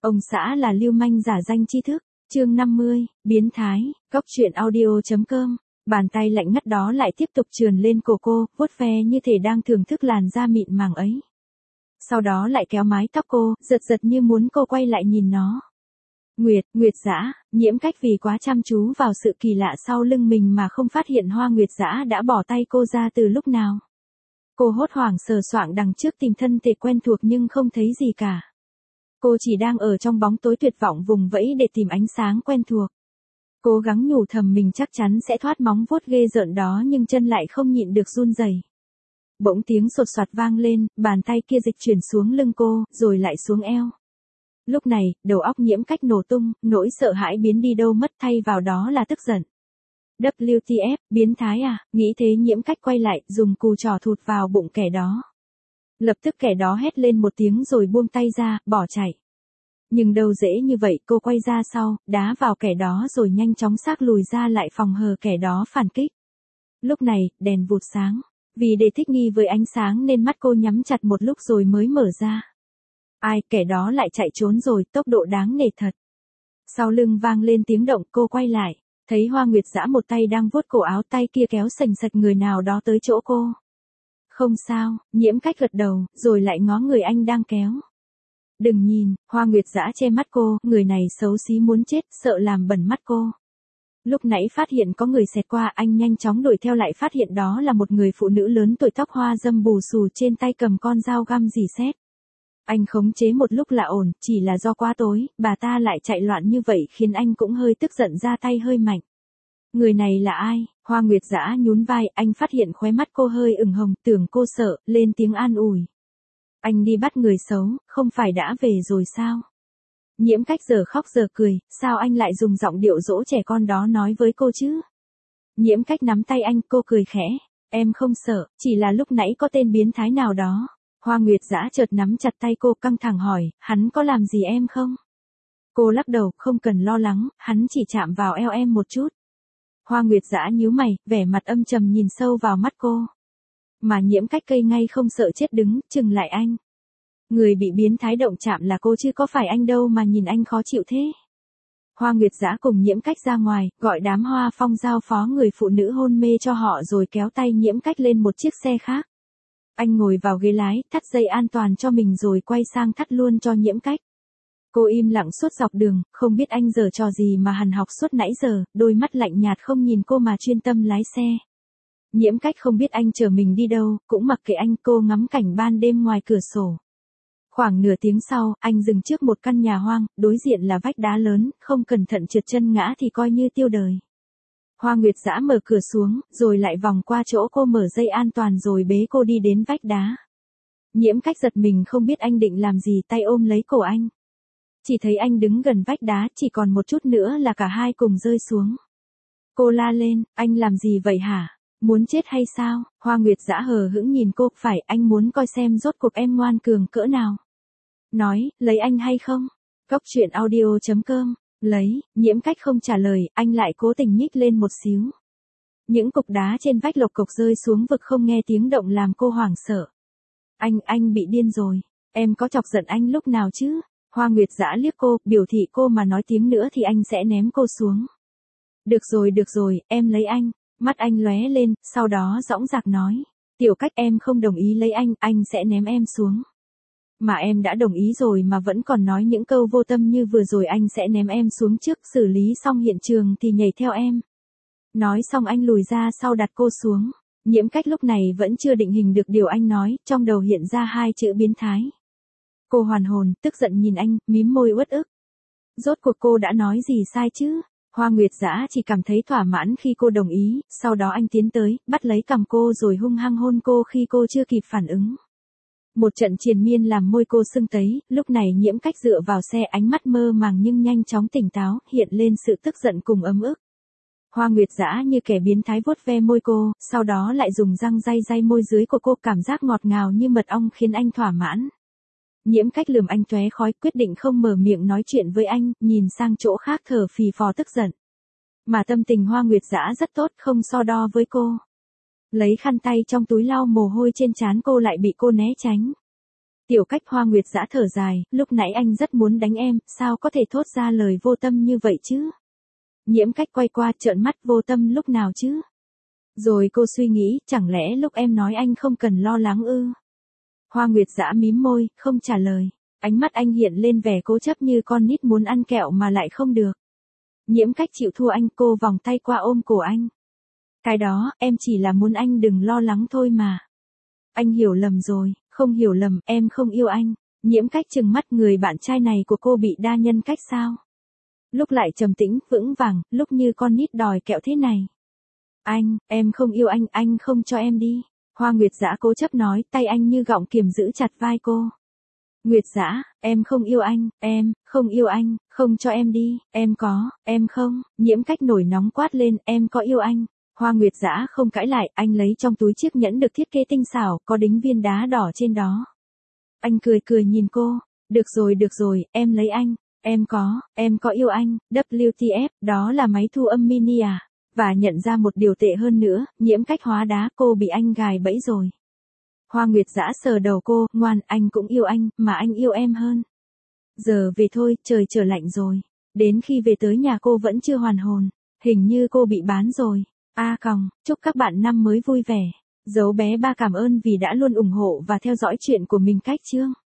Ông xã là lưu manh giả danh tri thức. Chương 50, biến thái. Cóc truyện audio.com. Bàn tay lạnh ngắt đó lại tiếp tục trườn lên cổ cô, vuốt ve như thể đang thưởng thức làn da mịn màng ấy. Sau đó lại kéo mái tóc cô, giật giật như muốn cô quay lại nhìn nó. Nguyệt Dã. Nhiễm Cách vì quá chăm chú vào sự kỳ lạ sau lưng mình mà không phát hiện Hoa Nguyệt Dã đã bỏ tay cô ra từ lúc nào. Cô hốt hoảng sờ soạng đằng trước tìm thân thể quen thuộc nhưng không thấy gì cả. Cô chỉ đang ở trong bóng tối tuyệt vọng vùng vẫy để tìm ánh sáng quen thuộc. Cố gắng nhủ thầm mình chắc chắn sẽ thoát móng vuốt ghê rợn đó nhưng chân lại không nhịn được run rẩy. Bỗng tiếng sột soạt vang lên, bàn tay kia dịch chuyển xuống lưng cô, rồi lại xuống eo. Lúc này, đầu óc Nhiễm Cách nổ tung, nỗi sợ hãi biến đi đâu mất thay vào đó là tức giận. WTF, biến thái à, nghĩ thế Nhiễm Cách quay lại, dùng cù trỏ thụt vào bụng kẻ đó. Lập tức kẻ đó hét lên một tiếng rồi buông tay ra, bỏ chạy. Nhưng đâu dễ như vậy, cô quay ra sau, đá vào kẻ đó rồi nhanh chóng xác lùi ra lại phòng hờ kẻ đó phản kích. Lúc này, đèn vụt sáng. Vì để thích nghi với ánh sáng nên mắt cô nhắm chặt một lúc rồi mới mở ra. Ai, kẻ đó lại chạy trốn rồi, tốc độ đáng nể thật. Sau lưng vang lên tiếng động, cô quay lại, thấy Hoa Nguyệt Dã một tay đang vuốt cổ áo, tay kia kéo sành sạch người nào đó tới chỗ cô. Không sao, Nhiễm Cách gật đầu, rồi lại ngó người anh đang kéo. Đừng nhìn, Hoa Nguyệt Dã che mắt cô, người này xấu xí muốn chết, sợ làm bẩn mắt cô. Lúc nãy phát hiện có người xẹt qua, anh nhanh chóng đuổi theo lại phát hiện đó là một người phụ nữ lớn tuổi, tóc hoa râm bù xù, trên tay cầm con dao găm rỉ sét. Anh khống chế một lúc là ổn, chỉ là do quá tối, bà ta lại chạy loạn như vậy khiến anh cũng hơi tức giận, ra tay hơi mạnh. Người này là ai? Hoa Nguyệt Dã nhún vai, anh phát hiện khóe mắt cô hơi ửng hồng, tưởng cô sợ, lên tiếng an ủi. Anh đi bắt người xấu, không phải đã về rồi sao? Nhiễm Cách giờ khóc giờ cười, sao anh lại dùng giọng điệu dỗ trẻ con đó nói với cô chứ? Nhiễm Cách nắm tay anh, cô cười khẽ. Em không sợ, chỉ là lúc nãy có tên biến thái nào đó. Hoa Nguyệt Dã chợt nắm chặt tay cô, căng thẳng hỏi, hắn có làm gì em không? Cô lắc đầu, không cần lo lắng, hắn chỉ chạm vào eo em một chút. Hoa Nguyệt Dã nhíu mày, vẻ mặt âm trầm nhìn sâu vào mắt cô. Mà Nhiễm Cách cây ngay không sợ chết đứng, chừng lại anh. Người bị biến thái động chạm là cô chứ có phải anh đâu mà nhìn anh khó chịu thế. Hoa Nguyệt Dã cùng Nhiễm Cách ra ngoài, gọi đám Hoa Phong giao phó người phụ nữ hôn mê cho họ rồi kéo tay Nhiễm Cách lên một chiếc xe khác. Anh ngồi vào ghế lái, thắt dây an toàn cho mình rồi quay sang thắt luôn cho Nhiễm Cách. Cô im lặng suốt dọc đường, không biết anh giở trò gì mà hằn học suốt nãy giờ, đôi mắt lạnh nhạt không nhìn cô mà chuyên tâm lái xe. Nhiễm Cách không biết anh chở mình đi đâu, cũng mặc kệ anh, cô ngắm cảnh ban đêm ngoài cửa sổ. Khoảng nửa tiếng sau, anh dừng trước một căn nhà hoang, đối diện là vách đá lớn, không cẩn thận trượt chân ngã thì coi như tiêu đời. Hoa Nguyệt Dã mở cửa xuống, rồi lại vòng qua chỗ cô mở dây an toàn rồi bế cô đi đến vách đá. Nhiễm Cách giật mình không biết anh định làm gì, tay ôm lấy cổ anh. Chỉ thấy anh đứng gần vách đá, chỉ còn một chút nữa là cả hai cùng rơi xuống. Cô la lên, anh làm gì vậy hả? Muốn chết hay sao? Hoa Nguyệt Dã hờ hững nhìn cô, phải, anh muốn coi xem rốt cuộc em ngoan cường cỡ nào. Nói, lấy anh hay không? Cóc truyện audio.com. Lấy, Nhiễm Cách không trả lời, anh lại cố tình nhích lên một xíu. Những cục đá trên vách lộc cộc rơi xuống vực không nghe tiếng động làm cô hoảng sợ. Anh bị điên rồi. Em có chọc giận anh lúc nào chứ? Hoa Nguyệt Dã liếc cô, biểu thị cô mà nói tiếng nữa thì anh sẽ ném cô xuống. Được rồi, em lấy anh. Mắt anh lóe lên, sau đó dõng dạc nói. Tiểu Cách, em không đồng ý lấy anh sẽ ném em xuống. Mà em đã đồng ý rồi mà vẫn còn nói những câu vô tâm như vừa rồi, anh sẽ ném em xuống trước, xử lý xong hiện trường thì nhảy theo em. Nói xong anh lùi ra sau đặt cô xuống. Nhiễm Cách lúc này vẫn chưa định hình được điều anh nói, trong đầu hiện ra hai chữ biến thái. Cô hoàn hồn, tức giận nhìn anh, mím môi uất ức. Rốt cuộc cô đã nói gì sai chứ? Hoa Nguyệt Dã chỉ cảm thấy thỏa mãn khi cô đồng ý, sau đó anh tiến tới, bắt lấy cằm cô rồi hung hăng hôn cô khi cô chưa kịp phản ứng. Một trận triền miên làm môi cô sưng tấy, lúc này Nhiễm Cách dựa vào xe, ánh mắt mơ màng nhưng nhanh chóng tỉnh táo, hiện lên sự tức giận cùng ấm ức. Hoa Nguyệt Dã như kẻ biến thái vuốt ve môi cô, sau đó lại dùng răng day môi dưới của cô, cảm giác ngọt ngào như mật ong khiến anh thỏa mãn. Nhiễm Cách lườm anh tóe khói, quyết định không mở miệng nói chuyện với anh, nhìn sang chỗ khác thở phì phò tức giận. Mà tâm tình Hoa Nguyệt Dã rất tốt, không so đo với cô. Lấy khăn tay trong túi lau mồ hôi trên trán cô lại bị cô né tránh. Tiểu Cách Hoa Nguyệt Dã thở dài, lúc nãy anh rất muốn đánh em, sao có thể thốt ra lời vô tâm như vậy chứ? Nhiễm Cách quay qua trợn mắt, vô tâm lúc nào chứ? Rồi cô suy nghĩ, chẳng lẽ lúc em nói anh không cần lo lắng ư? Hoa Nguyệt Dã mím môi, không trả lời. Ánh mắt anh hiện lên vẻ cố chấp như con nít muốn ăn kẹo mà lại không được. Nhiễm Cách chịu thua anh, cô vòng tay qua ôm cổ anh. Cái đó, em chỉ là muốn anh đừng lo lắng thôi mà. Anh hiểu lầm rồi, không hiểu lầm, em không yêu anh. Nhiễm Cách trừng mắt, người bạn trai này của cô bị đa nhân cách sao? Lúc lại trầm tĩnh, vững vàng, lúc như con nít đòi kẹo thế này. Em không yêu anh không cho em đi. Hoa Nguyệt Dã cố chấp nói, tay anh như gọng kiềm giữ chặt vai cô. Nguyệt Dã, em không yêu anh, không yêu anh, không cho em đi, em không. Nhiễm Cách nổi nóng quát lên, em có yêu anh. Hoa Nguyệt Dã không cãi lại, anh lấy trong túi chiếc nhẫn được thiết kế tinh xảo, có đính viên đá đỏ trên đó. Anh cười cười nhìn cô, được rồi, em lấy anh, em có yêu anh, WTF, đó là máy thu âm mini à? Và nhận ra một điều tệ hơn nữa, Nhiễm Cách hóa đá, cô bị anh gài bẫy rồi. Hoa Nguyệt Dã sờ đầu cô, ngoan, anh cũng yêu anh, mà anh yêu em hơn. Giờ về thôi, trời trở lạnh rồi. Đến khi về tới nhà cô vẫn chưa hoàn hồn, hình như cô bị bán rồi. Chúc các bạn năm mới vui vẻ. Dấu bé 3 cảm ơn vì đã luôn ủng hộ và theo dõi chuyện của mình Cách Chương.